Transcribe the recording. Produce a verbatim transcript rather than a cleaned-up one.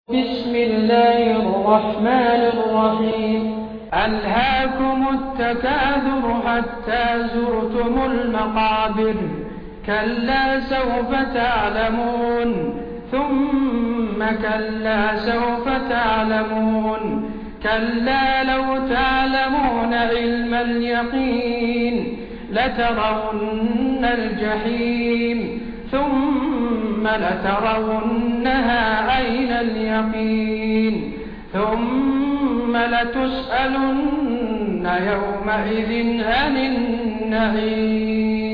بسم الله الرحمن الرحيم ألهاكم التكاثر حتى زرتم المقابر كلا سوف تعلمون ثم كلا سوف تعلمون كلا لو تعلمون علم اليقين لترون الجحيم ثم لترونها عين اليقين ثم لتسألن يومئذ عن النعيم.